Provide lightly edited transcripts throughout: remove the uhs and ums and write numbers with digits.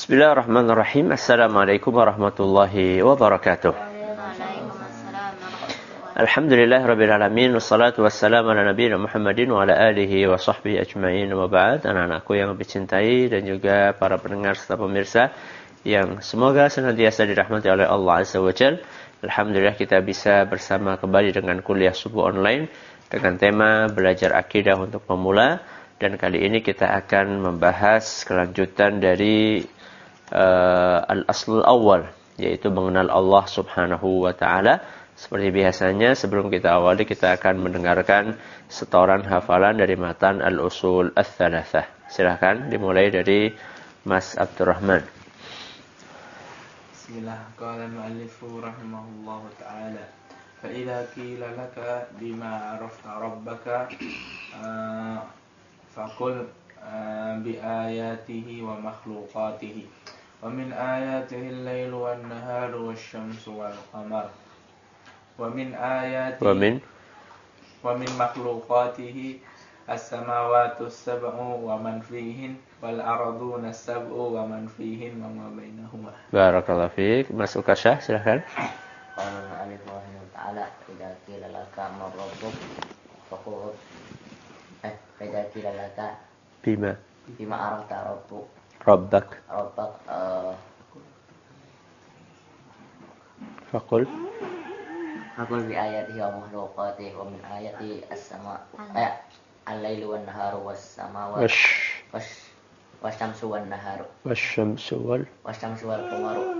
Bismillahirrahmanirrahim. Assalamualaikum warahmatullahi wabarakatuh. Alhamdulillah rabbil alamin, wassalatu wassalamu ala nabiyina Muhammadin wa ala alihi wa sahbihi ajma'in, wa ba'd. Anak-anakku yang dicintai dan juga para pendengar serta pemirsa yang semoga senantiasa dirahmati oleh Allah Azza wa Jalla. Alhamdulillah kita bisa bersama kembali dengan kuliah subuh online dengan tema belajar akidah untuk pemula, dan kali ini kita akan membahas kelanjutan dari al-aslul awal, yaitu mengenal Allah Subhanahu wa taala. Seperti biasanya sebelum kita awali, kita akan mendengarkan setoran hafalan dari matan al-usul ats-tsalatsah. Silakan dimulai dari Mas Abdurrahman. Bismillah. Qala al-mu'allifu rahimahullahu ta'ala, fa idza qila laka bima arafta rabbaka faqul bi ayatihi wa makhluqatihi wa min ayatihi al-lailu wan-naharu wasyamsu wal-qamar wa min ayatihi wa min makhluqatihi as-samawati as-sab'u wa man fihin wal arduna as-sab'u wa man fihin wa ma bainahuma. Barakallahu fiik. Mas Ukasha, silakan. Qala al-mu'allifu ta'ala, idza qila laka man rabbuk faqul idza qila laka bima arafta rabbak faqul bi ayatihi wa makhluqatihi wa min ayati as-sama al-lailu wan-naharu was-samawati wasyamsu wan-naharu wasyamsu wal-qamaru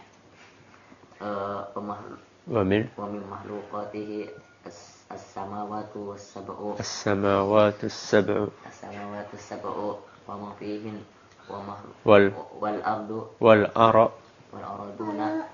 wa min makhluqatihi as-samawati was-sab'u wa ma fihin wal arduna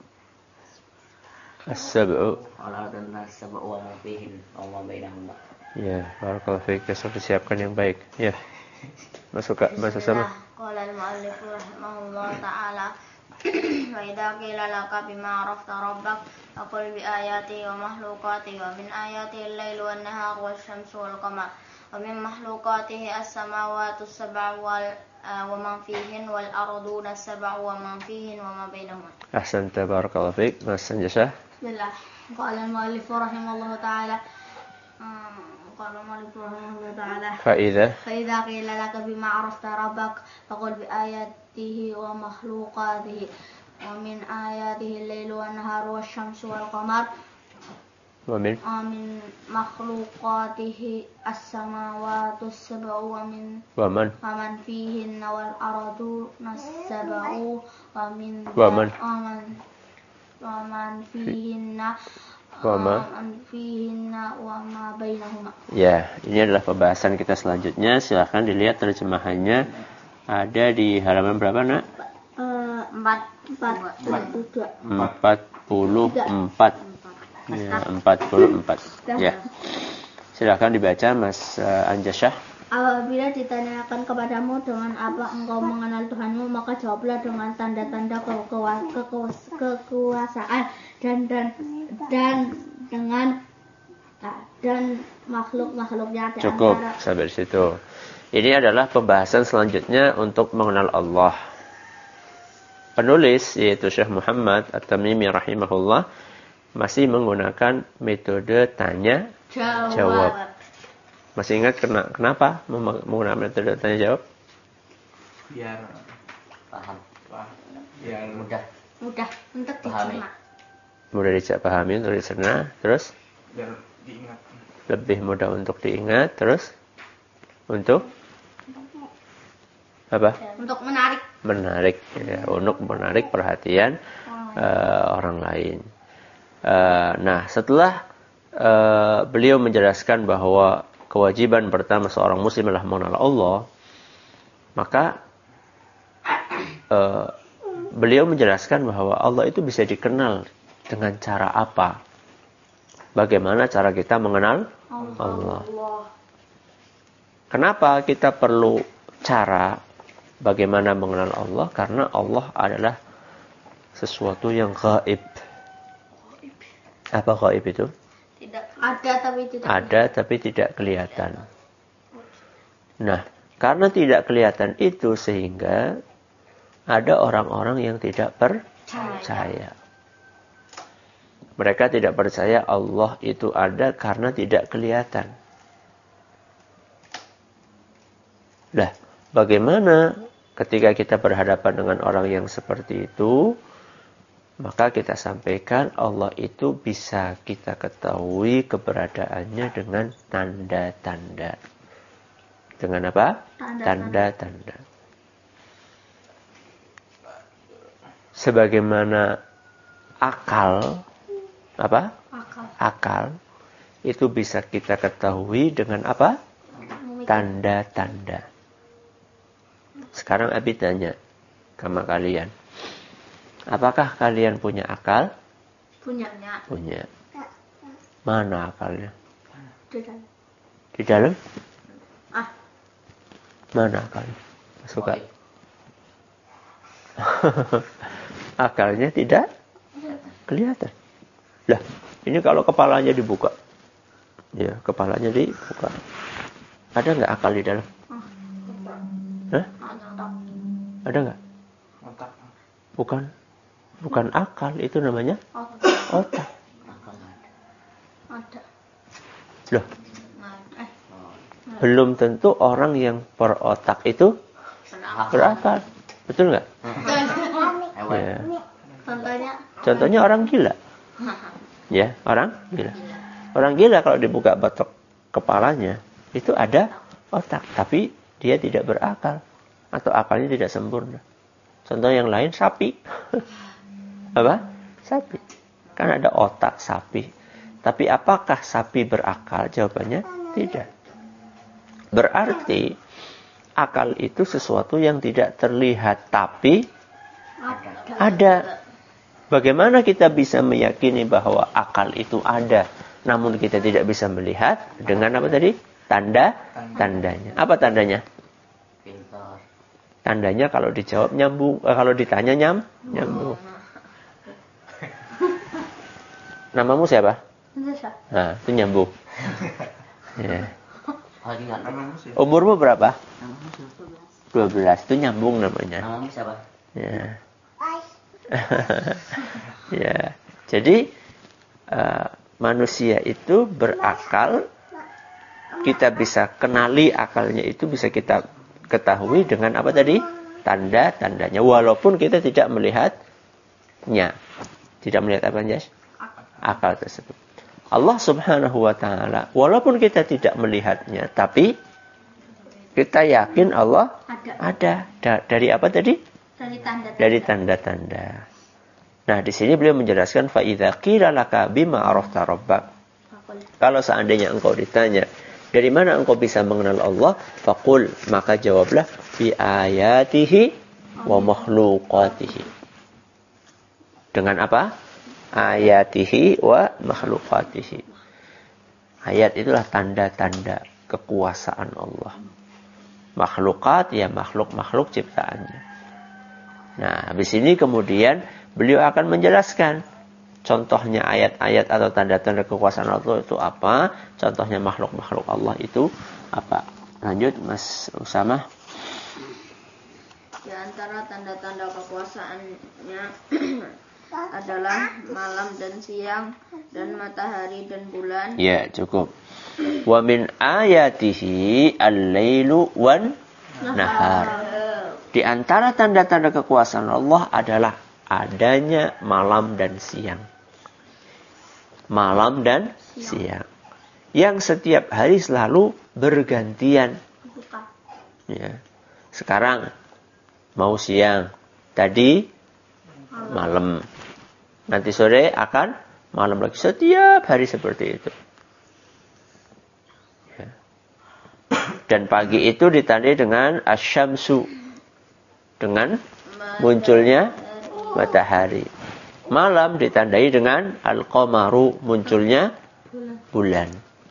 as-sab'u wa ma fihin wa ma bainahuma. Ya, barakallahu fiik. Besok disiapkan yang baik. Ya. Masuk sama. Qala al-mu'allifu rahimahullahu ta'ala, wa idza qila laka bima arafta rabbak faqul bi ayatihi wa makhluqatihi wa min ayatihi al-lailu wan-naharu wasyamsu wal-qamar wa min makhluqatihi as-samawati as-sab'u wa man fihin wal arduna as-sab'u wa man fihin wa ma bainahuma. Ahsanta, barakallahu fiik. Mas Anjasah. Bismillah. Qala al-mu'allifu rahimahullahu ta'ala, فإذا قيل لك بما عرفت ربك فقل بآياته ومخلوقاته ومن آياته الليل والنهار والشمس والقمر ومن مخلوقاته السماوات السبع ومن فيهن والأرضون السبع ومن فيهن Ya, ini adalah pembahasan kita selanjutnya. Silahkan dilihat terjemahannya. Ada di halaman berapa, Nak? 44. Ya, 44. Ya. Silahkan dibaca, Mas Anjasah. Apabila ditanyakan kepadamu dengan apa engkau mengenal Tuhanmu, maka jawablah dengan tanda-tanda kekuasaan dan makhluk-makhluknya. Cukup sampai situ. Ini adalah pembahasan selanjutnya untuk mengenal Allah. Penulis yaitu Syekh Muhammad At-Tamimi rahimahullah masih menggunakan metode tanya jawab. Masih ingat kenapa menggunakan metode tanya jawab? Biar Paham. Biar mudah untuk dicerna. Mudah dipahami, untuk dicerna, terus biar diingat. Lebih mudah untuk diingat, terus untuk apa? Untuk menarik ya, untuk menarik perhatian orang lain. Nah, setelah beliau menjelaskan bahwa kewajiban pertama seorang muslim adalah mengenal Allah, maka beliau menjelaskan bahwa Allah itu bisa dikenal dengan cara apa? Bagaimana cara kita mengenal Allah? Kenapa kita perlu cara bagaimana mengenal Allah? Karena Allah adalah sesuatu yang gaib. Apa gaib itu? Ada tapi tidak kelihatan. Nah, karena tidak kelihatan itu sehingga Ada orang-orang yang tidak percaya. Mereka tidak percaya Allah itu ada karena tidak kelihatan. Lah, bagaimana ketika kita berhadapan dengan orang yang seperti itu? Maka kita sampaikan Allah itu bisa kita ketahui keberadaannya dengan tanda-tanda. Dengan apa? Tanda-tanda. Sebagaimana akal, apa? Akal itu bisa kita ketahui dengan apa? Tanda-tanda. Sekarang Abi tanya sama kalian. Apakah kalian punya akal? Punya. Mana akalnya? Di dalam. Mana akalnya? Suka. Akalnya tidak kelihatan. Lah, ini kalau kepalanya dibuka. Ya, kepalanya dibuka. Ada nggak akal di dalam? Hah? Ada nggak? Bukan akal, itu namanya otak. Ada. Loh, belum tentu orang yang berotak itu berakal. Betul nggak? Ya. Contohnya orang gila. Ya, orang gila. Orang gila kalau dibuka batok kepalanya, itu ada otak. Tapi dia tidak berakal. Atau akalnya tidak sempurna. Contoh yang lain, sapi. Apa? Sapi. Kan ada otak sapi. Tapi apakah sapi berakal? Jawabannya tidak. Berarti akal itu sesuatu yang tidak terlihat tapi ada. Bagaimana kita bisa meyakini bahwa akal itu ada namun kita tidak bisa melihat? Dengan apa tadi? Tandanya. Apa tandanya? Pintar. Tandanya kalau dijawab nyambung, kalau ditanya nyambung. Namamu siapa? Nah, itu nyambung. Ya. Umurmu berapa? 12. Itu nyambung namanya. Namamu siapa? Ya. Ya. Jadi manusia itu berakal. Kita bisa kenali akalnya itu bisa kita ketahui dengan apa tadi? Tanda-tandanya. Walaupun kita tidak melihatnya. Tidak melihat apa, Jas? Akal tersebut. Allah Subhanahu wa ta'ala, walaupun kita tidak melihatnya, tapi kita yakin Allah ada. Dari apa tadi? Dari tanda-tanda. Nah, di sini beliau menjelaskan fa idza qila laka bima arafta rabbak. Kalau seandainya engkau ditanya, dari mana engkau bisa mengenal Allah? Faqul, maka jawablah bi ayatihi wa makhluqatihi. Dengan apa? Ayatihi wa makhluqatihi. Ayat itulah tanda-tanda kekuasaan Allah. Makhluqat ya makhluk-makhluk ciptaannya. Nah, habis ini kemudian beliau akan menjelaskan contohnya ayat-ayat atau tanda-tanda kekuasaan Allah itu apa? Contohnya makhluk-makhluk Allah itu apa? Lanjut Mas Usama. Di antara tanda-tanda kekuasaannya adalah malam dan siang dan matahari dan bulan. Ya, cukup. Wa min ayatihi al-lailu wan nahar. Di antara tanda-tanda kekuasaan Allah adalah adanya malam dan siang. Malam dan siang. Yang setiap hari selalu bergantian. Ya. Sekarang mau siang. Tadi malam. Nanti sore akan malam lagi. Setiap hari seperti itu. Ya. Dan pagi itu ditandai dengan asyamsu. Dengan munculnya matahari. Malam ditandai dengan al-qamaru, munculnya bulan.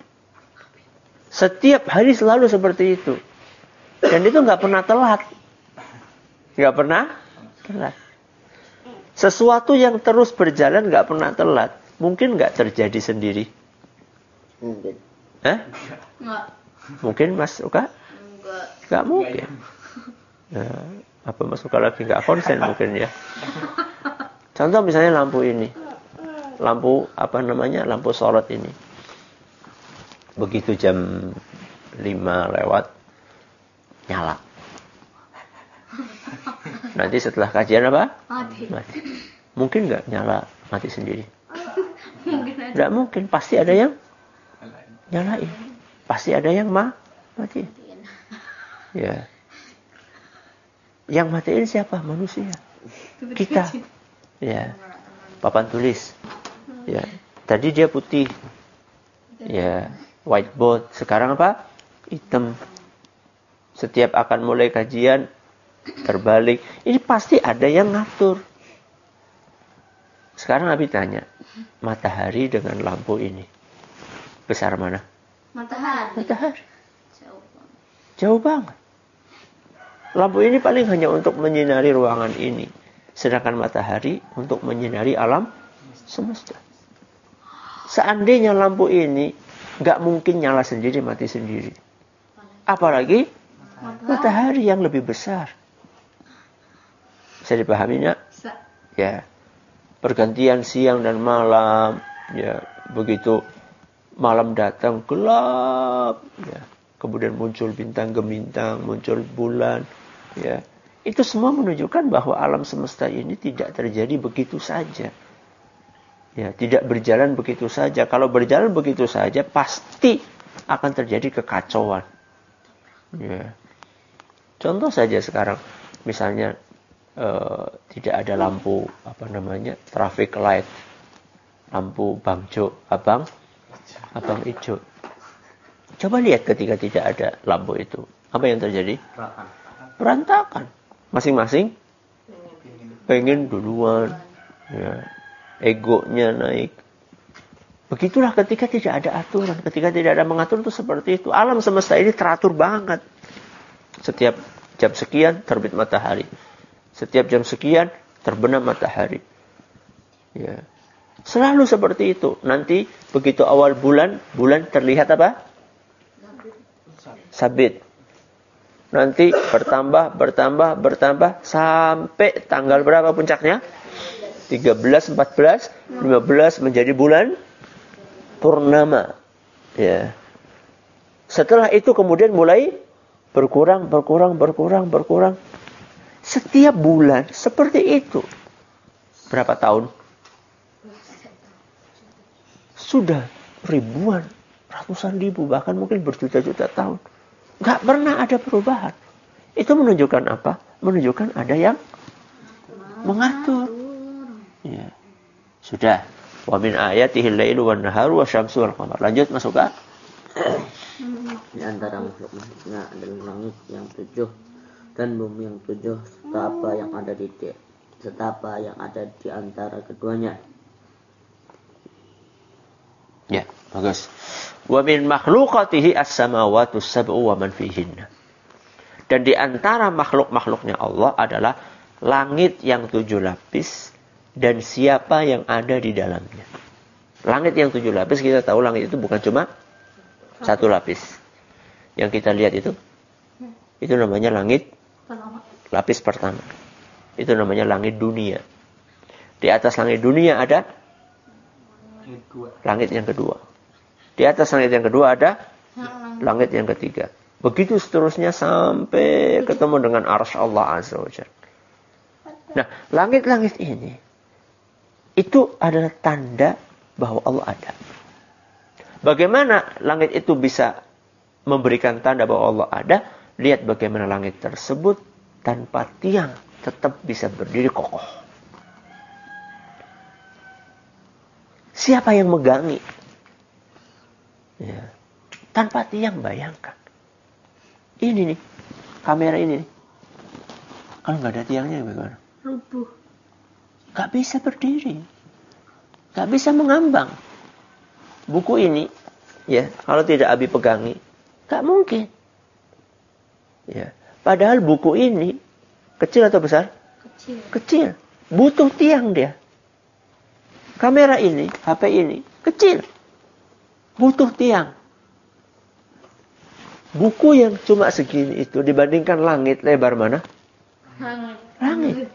Setiap hari selalu seperti itu. Dan itu nggak pernah telat. Nggak pernah telat. Sesuatu yang terus berjalan nggak pernah telat. Mungkin nggak terjadi sendiri? Mungkin. Hah? Enggak. Mungkin Mas Uka? Enggak. Nggak mungkin. Nah, Apa masuk lagi nggak konsen mungkin ya. Contoh misalnya lampu ini. Lampu apa namanya? Lampu sorot ini. Begitu jam 5 lewat nyala. Nanti setelah kajian apa? Mati. Mungkin nggak nyala mati sendiri? Nggak mungkin. Pasti ada yang nyalain. Pasti ada yang mati. Ya. Yang matiin siapa? Manusia. Kita. Ya. Papan tulis. Ya. Tadi dia putih. Ya. Whiteboard. Sekarang apa? Hitam. Setiap akan mulai kajian terbalik. Ini pasti ada yang ngatur. Sekarang Abi tanya, matahari dengan lampu ini besar mana? Matahari. Jauh banget. Lampu ini paling hanya untuk menyinari ruangan ini. Sedangkan matahari untuk menyinari alam semesta. Seandainya lampu ini nggak mungkin nyala sendiri, mati sendiri. Apalagi matahari yang lebih besar. Bisa dipahami nggak? Ya. Pergantian siang dan malam. Ya. Begitu malam datang gelap. Ya. Kemudian muncul bintang gemintang, muncul bulan. Ya. Itu semua menunjukkan bahwa alam semesta ini tidak terjadi begitu saja. Ya, tidak berjalan begitu saja. Kalau berjalan begitu saja, pasti akan terjadi kekacauan. Ya. Contoh saja sekarang, misalnya tidak ada lampu traffic light, lampu bangjo, abang hijau. Coba lihat ketika tidak ada lampu itu, apa yang terjadi? Berantakan. Masing-masing pengen duluan, ya. Egonya naik. Begitulah ketika tidak ada aturan, ketika tidak ada mengatur itu seperti itu. Alam semesta ini teratur banget. Setiap jam sekian terbit matahari. Setiap jam sekian terbenam matahari. Ya. Selalu seperti itu. Nanti begitu awal bulan terlihat apa? Sabit. Nanti bertambah sampai tanggal berapa puncaknya? 13, 14, 15 menjadi bulan purnama. Ya. Setelah itu kemudian mulai berkurang. Setiap bulan seperti itu. Berapa tahun? Sudah ribuan, ratusan ribu, bahkan mungkin berjuta-juta tahun. Gak pernah ada perubahan. Itu menunjukkan apa? Menunjukkan ada yang mengatur. Ya. Sudah. Wa min ayatihil lailu wan naharu wasyamsu wal qamar. Lanjut masuk ke. Di antara makhluk-makhluknya adalah langit yang 7 dan bumi yang 7 serta apa yang ada di antara keduanya. Ya, bagus. Wa min makhluqatihi as-samawati sab'u wa man fihinna. Dan di antara makhluk-makhluknya Allah adalah langit yang 7 lapis dan siapa yang ada di dalamnya. Langit yang 7 lapis, kita tahu langit itu bukan cuma 1 lapis. Yang kita lihat itu namanya langit lapis pertama. Itu namanya langit dunia. Di atas langit dunia ada langit yang kedua. Di atas langit yang kedua ada langit yang ketiga. Begitu seterusnya sampai ketemu dengan arsy Allah Azza wa Jalla. Nah, langit-langit ini itu adalah tanda bahwa Allah ada. Bagaimana langit itu bisa memberikan tanda bahwa Allah ada? Lihat bagaimana langit tersebut tanpa tiang tetap bisa berdiri kokoh. Siapa yang megangi? Ya. Tanpa tiang, bayangkan. Ini nih, kamera ini nih. Kalau nggak ada tiangnya bagaimana? Rubuh. Nggak bisa berdiri. Nggak bisa mengambang. Buku ini, ya, kalau tidak Abi pegangi, nggak mungkin. Ya. Padahal buku ini kecil atau besar? Kecil. Butuh tiang dia. Kamera ini, HP ini, kecil. Butuh tiang. Buku yang cuma segini itu dibandingkan langit lebar mana? Langit.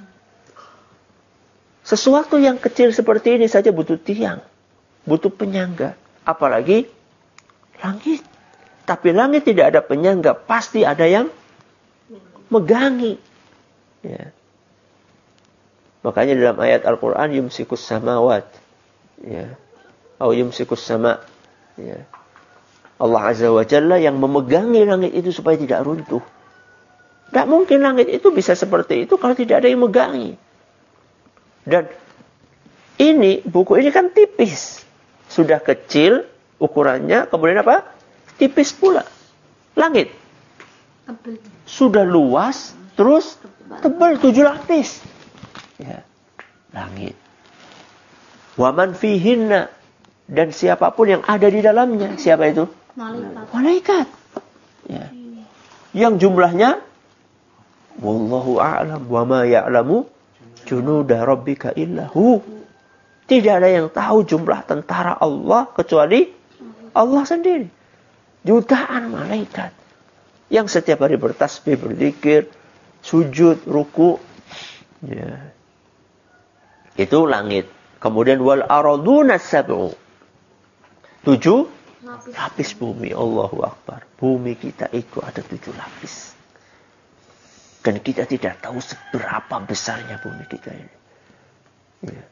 Sesuatu yang kecil seperti ini saja butuh tiang, butuh penyangga. Apalagi langit. Tapi langit tidak ada penyangga, pasti ada yang megangi. Ya. Makanya dalam ayat Al-Quran, yumsikus samawat. Ya. Atau yumsikus sama. Ya. Allah Azza wa Jalla yang memegangi langit itu supaya tidak runtuh. Tidak mungkin langit itu bisa seperti itu kalau tidak ada yang megangi. Dan ini, buku ini kan tipis. Sudah kecil ukurannya, kemudian apa? Tipis pula. Langit. Sudah luas, terus tebal 7 lapis. Ya, langit. Waman fihinna, dan siapapun yang ada di dalamnya. Siapa itu? Malaikat. Ya. Yang jumlahnya wallahu a'lam wa ma ya'lamu junuda rabbika illahu. Tidak ada yang tahu jumlah tentara Allah kecuali Allah sendiri. Jutaan malaikat yang setiap hari bertasbih, berzikir, sujud, ruku. Ya. Itu langit. Kemudian wal araduna sab'u. 7 lapis bumi. Allahu Akbar. Bumi kita itu ada 7 lapis. Dan kita tidak tahu seberapa besarnya bumi kita ini. Ya.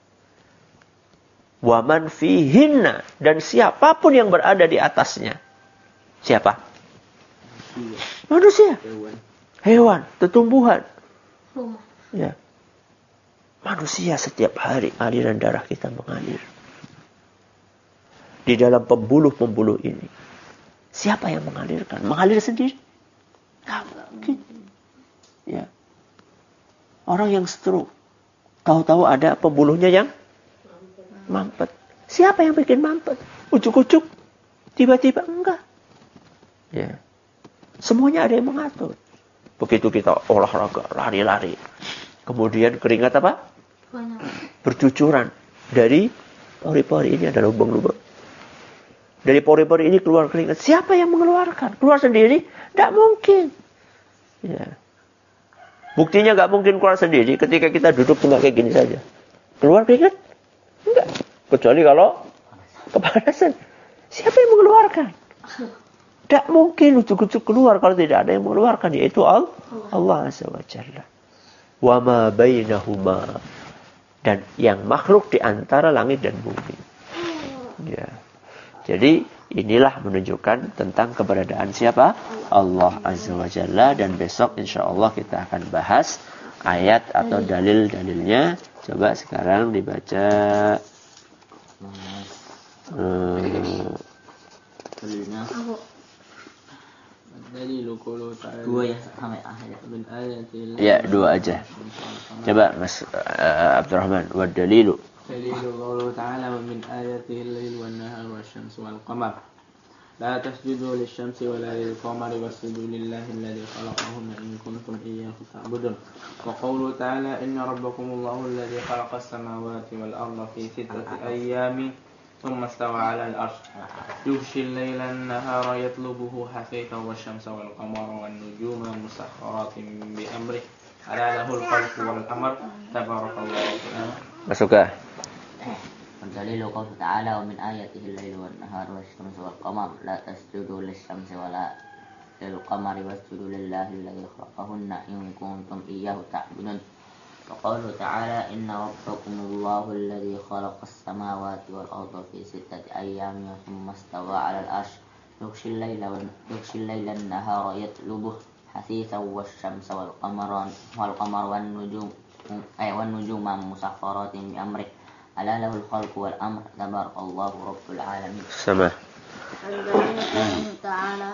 Waman fihinna, dan siapapun yang berada di atasnya. Siapa? Manusia. Hewan, tumbuhan. Ya. Manusia setiap hari aliran darah kita mengalir. Di dalam pembuluh-pembuluh ini. Siapa yang mengalirkan? Mengalir sendiri? Tidak mungkin. Ya. Orang yang stroke. Tahu-tahu ada pembuluhnya yang mampet. Siapa yang bikin mampet? Ujuk-ujuk. Tiba-tiba enggak. Ya. Semuanya ada yang mengatur. Begitu kita olahraga, lari-lari. Kemudian keringat apa? Bercucuran. Dari pori-pori ini ada lubang-lubang. Dari pori-pori ini keluar keringat. Siapa yang mengeluarkan? Keluar sendiri? Tidak mungkin. Ya. Buktinya nggak mungkin keluar sendiri ketika kita duduk cuma kayak gini saja. Keluar keringat? Enggak. Kecuali kalau kepanasan. Siapa yang mengeluarkan? Tidak mungkin ujuk-ujuk keluar kalau tidak ada yang mengeluarkan. Yaitu Allah Azza wa Jalla. Wa ma bainahuma, dan yang makhluk di antara langit dan bumi. Ya. Jadi inilah menunjukkan tentang keberadaan siapa? Allah Azza wa Jalla, dan besok insyaallah kita akan bahas ayat atau dalil-dalilnya. Coba sekarang dibaca dua ya sampai akhir. Ya, 2 aja. Coba Mas Abdurrahman, wa dalilu. Dalilu qauluhu ta'ala wa min ayatihi al-lail wan nahar wasyamsu wal qamar. La tasjudu lisyamsi wa la lil-qamari wasjudu lillahi alladhi khalaqahunna in kuntum iyyahu ta'budun. Wa qauluhu ta'ala inna rabbakumullahu alladhi khalaqa as-samawati wal arda fi 6 ayyamin ثم استوى على العرش يغشي الليل النهار يطلبه حثيثا والشمس والقمر والنجوم مسخرات بأمره ألا له الخلق والأمر تبارك الله تعالى. Masukah? Dalilu qauluhu ta'ala wa min ayatihi al-lailu wan naharu wasyamsu wal qamar la tasjudu lisyamsi wa la lil qamari wasjudu lillahi alladhi khalaqahunna in kuntum iyyahu ta'budun. وقوله تعالى إن ربكم الله الذي خلق السماوات والأرض في 6 أيام ثم استوى على العرش يغشي الليل النهار يطلبه حثيثا والشمس والقمر والنجوم مسخرات بأمره ألا له الخلق والأمر تبارك الله رب العالمين. سمع. تعالى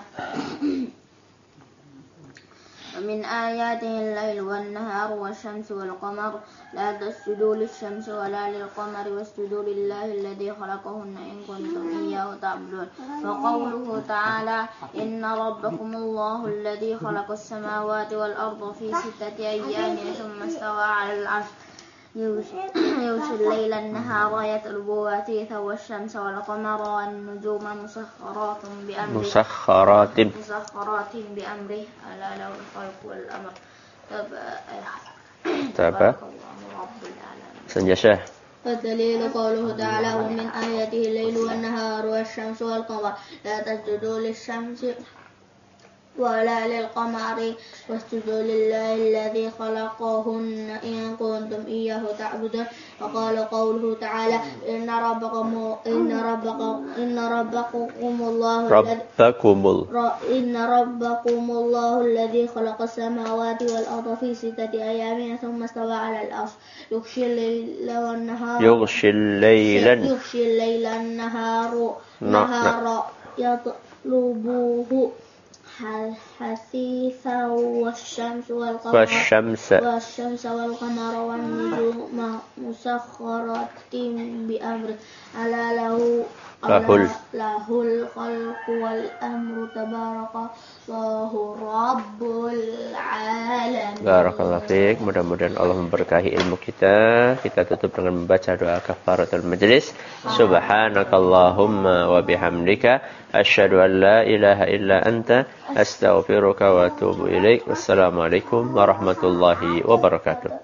ومن آياته الليل والنهار والشمس والقمر لا تسجدوا للشمس ولا للقمر واسجدوا لله الذي خلقهن إن كنتم إياه تعبدون. وقوله تعالى إن ربكم الله الذي خلق السماوات والأرض في 6 أيام ثم استوى على العرش يغشي الليل النهار يطلبه حثيثا والشمس والقمر والنجوم مسخرات بأمره ألا له الخلق والأمر تبارك سنجشه. والدليل قوله تعالى ومن آياته الليل والنهار والشمس والقمر لا تسجدوا للشمس ولا للقمر واسجدوا لله الذي خلقهن إن كنتم إياه تعبدون. وقال قوله تعالى إن ربكم الله الذي خلق السماوات والأرض في 6 أيام ثم استوى على العرش يغشي الليل النهار يطلبه حثيثا والشمس والقمر والنجوم مسخرات بأمره ألا له الخلق والأمر تبارك الله رب العالمين. Barakallahu fiik. Mudah-mudahan Allah memberkahi ilmu kita. Kita tutup dengan membaca doa kafaratul majlis. Subhanakallahumma wa bihamdika asyhadu an la ilaha illa anta astaghfiruka wa atubu ilaik. Wassalamualaikum warahmatullahi wabarakatuh.